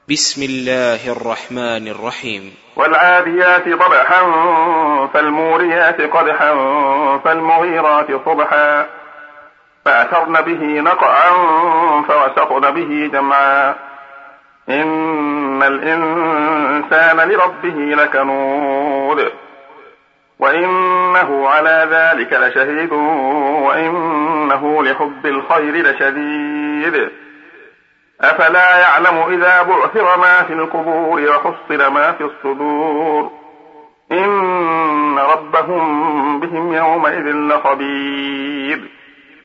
بسم الله الرحمن الرحيم. والعاديات ضبحا فالموريات قدحا فالمغيرات صبحا فأثرن به نقعا فوسطن به جمعا إن الإنسان لربه لكنود وإنه على ذلك لشهيد وإنه لحب الخير لشديد أفلا يعلم إذا بعثر ما في القبور وحصل ما في الصدور إن ربهم بهم يومئذ لخبير